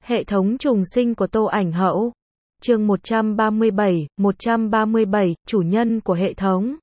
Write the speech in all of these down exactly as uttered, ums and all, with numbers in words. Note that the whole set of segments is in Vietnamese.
Hệ thống trùng sinh của Tô Ảnh Hậu. Chương một trăm ba mươi bảy, một trăm ba mươi bảy, chủ nhân của hệ thống.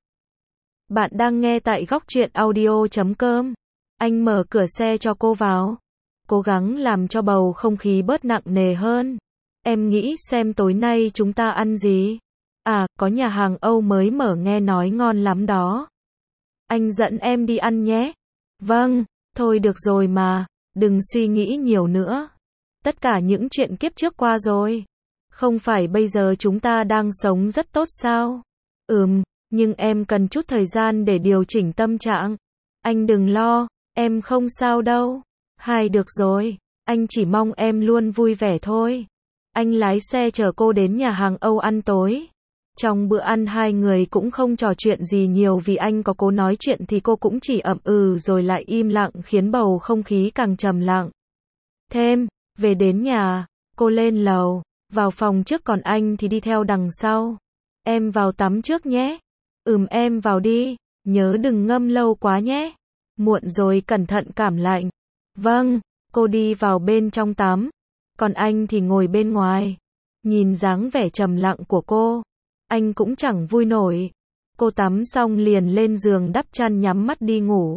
Bạn đang nghe tại góc truyện audio chấm com. Anh mở cửa xe cho cô vào. Cố gắng làm cho bầu không khí bớt nặng nề hơn. Em nghĩ xem tối nay chúng ta ăn gì? À, có nhà hàng Âu mới mở nghe nói ngon lắm đó. Anh dẫn em đi ăn nhé. Vâng, thôi được rồi mà, đừng suy nghĩ nhiều nữa. Tất cả những chuyện kiếp trước qua rồi. Không phải bây giờ chúng ta đang sống rất tốt sao? Ừm, nhưng em cần chút thời gian để điều chỉnh tâm trạng. Anh đừng lo, em không sao đâu. Hai được rồi, anh chỉ mong em luôn vui vẻ thôi. Anh lái xe chở cô đến nhà hàng Âu ăn tối. Trong bữa ăn hai người cũng không trò chuyện gì nhiều vì anh có cố nói chuyện thì cô cũng chỉ ậm ừ rồi lại im lặng khiến bầu không khí càng trầm lặng. Thêm, về đến nhà, cô lên lầu, vào phòng trước còn anh thì đi theo đằng sau. Em vào tắm trước nhé. Ừm em vào đi, nhớ đừng ngâm lâu quá nhé. Muộn rồi cẩn thận cảm lạnh. Vâng, cô đi vào bên trong tắm. Còn anh thì ngồi bên ngoài. Nhìn dáng vẻ trầm lặng của cô, anh cũng chẳng vui nổi. Cô tắm xong liền lên giường đắp chăn nhắm mắt đi ngủ.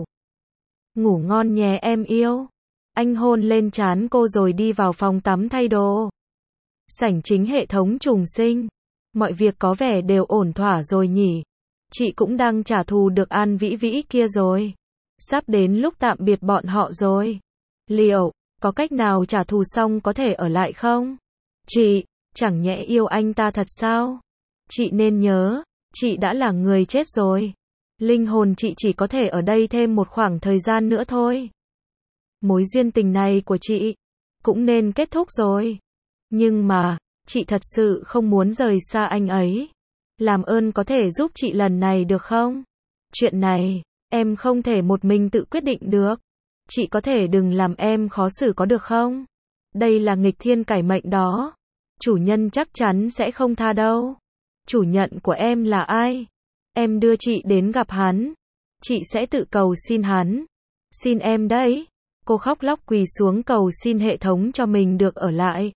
Ngủ ngon nhé em yêu. Anh hôn lên trán cô rồi đi vào phòng tắm thay đồ. Sảnh chính hệ thống trùng sinh. Mọi việc có vẻ đều ổn thỏa rồi nhỉ. Chị cũng đang trả thù được An Vĩ Vĩ kia rồi. Sắp đến lúc tạm biệt bọn họ rồi. Liệu, có cách nào trả thù xong có thể ở lại không? Chị, chẳng nhẽ yêu anh ta thật sao? Chị nên nhớ, chị đã là người chết rồi. Linh hồn chị chỉ có thể ở đây thêm một khoảng thời gian nữa thôi. Mối duyên tình này của chị cũng nên kết thúc rồi. Nhưng mà, chị thật sự không muốn rời xa anh ấy. Làm ơn có thể giúp chị lần này được không? Chuyện này, em không thể một mình tự quyết định được. Chị có thể đừng làm em khó xử có được không? Đây là nghịch thiên cải mệnh đó. Chủ nhân chắc chắn sẽ không tha đâu. Chủ nhận của em là ai? Em đưa chị đến gặp hắn. Chị sẽ tự cầu xin hắn. Xin em đấy. Cô khóc lóc quỳ xuống cầu xin hệ thống cho mình được ở lại.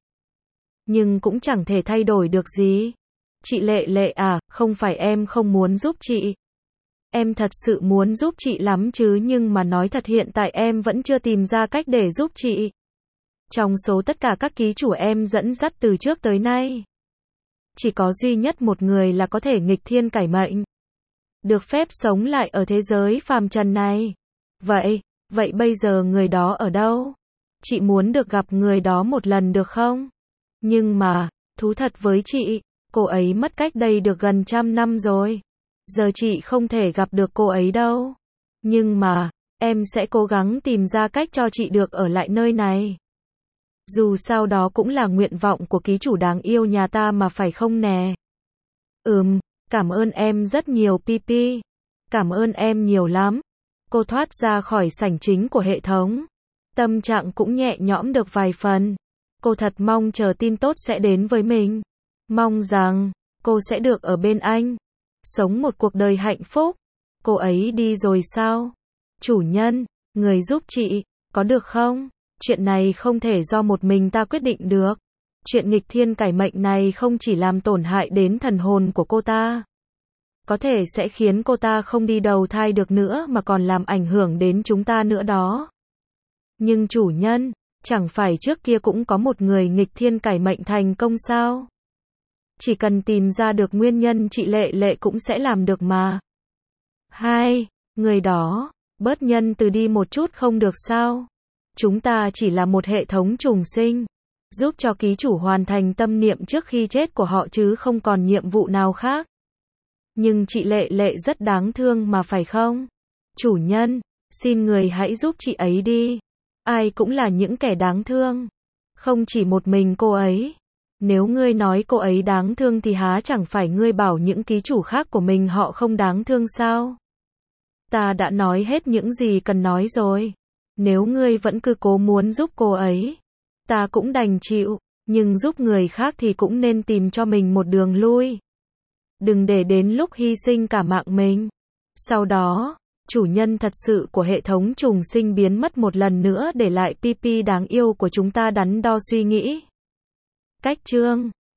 Nhưng cũng chẳng thể thay đổi được gì. Chị Lệ Lệ à, không phải em không muốn giúp chị. Em thật sự muốn giúp chị lắm chứ nhưng mà nói thật hiện tại em vẫn chưa tìm ra cách để giúp chị. Trong số tất cả các ký chủ em dẫn dắt từ trước tới nay, chỉ có duy nhất một người là có thể nghịch thiên cải mệnh. Được phép sống lại ở thế giới phàm trần này. Vậy, vậy bây giờ người đó ở đâu? Chị muốn được gặp người đó một lần được không? Nhưng mà, thú thật với chị, cô ấy mất cách đây được gần trăm năm rồi. Giờ chị không thể gặp được cô ấy đâu. Nhưng mà, em sẽ cố gắng tìm ra cách cho chị được ở lại nơi này. Dù sao đó cũng là nguyện vọng của ký chủ đáng yêu nhà ta mà phải không nè? Ừm, cảm ơn em rất nhiều Pipi. Cảm ơn em nhiều lắm. Cô thoát ra khỏi sảnh chính của hệ thống. Tâm trạng cũng nhẹ nhõm được vài phần. Cô thật mong chờ tin tốt sẽ đến với mình. Mong rằng, cô sẽ được ở bên anh. Sống một cuộc đời hạnh phúc. Cô ấy đi rồi sao? Chủ nhân, người giúp chị, có được không? Chuyện này không thể do một mình ta quyết định được. Chuyện nghịch thiên cải mệnh này không chỉ làm tổn hại đến thần hồn của cô ta, có thể sẽ khiến cô ta không đi đầu thai được nữa mà còn làm ảnh hưởng đến chúng ta nữa đó. Nhưng chủ nhân, chẳng phải trước kia cũng có một người nghịch thiên cải mệnh thành công sao? Chỉ cần tìm ra được nguyên nhân chị Lệ Lệ cũng sẽ làm được mà. Hai, người đó, bớt nhân từ đi một chút không được sao? Chúng ta chỉ là một hệ thống trùng sinh, giúp cho ký chủ hoàn thành tâm niệm trước khi chết của họ chứ không còn nhiệm vụ nào khác. Nhưng chị Lệ Lệ rất đáng thương mà phải không? Chủ nhân, xin người hãy giúp chị ấy đi. Ai cũng là những kẻ đáng thương. Không chỉ một mình cô ấy. Nếu ngươi nói cô ấy đáng thương thì há chẳng phải ngươi bảo những ký chủ khác của mình họ không đáng thương sao? Ta đã nói hết những gì cần nói rồi. Nếu ngươi vẫn cứ cố muốn giúp cô ấy, ta cũng đành chịu, nhưng giúp người khác thì cũng nên tìm cho mình một đường lui. Đừng để đến lúc hy sinh cả mạng mình. Sau đó, chủ nhân thật sự của hệ thống trùng sinh biến mất một lần nữa để lại pi pi đáng yêu của chúng ta đắn đo suy nghĩ. Cách chương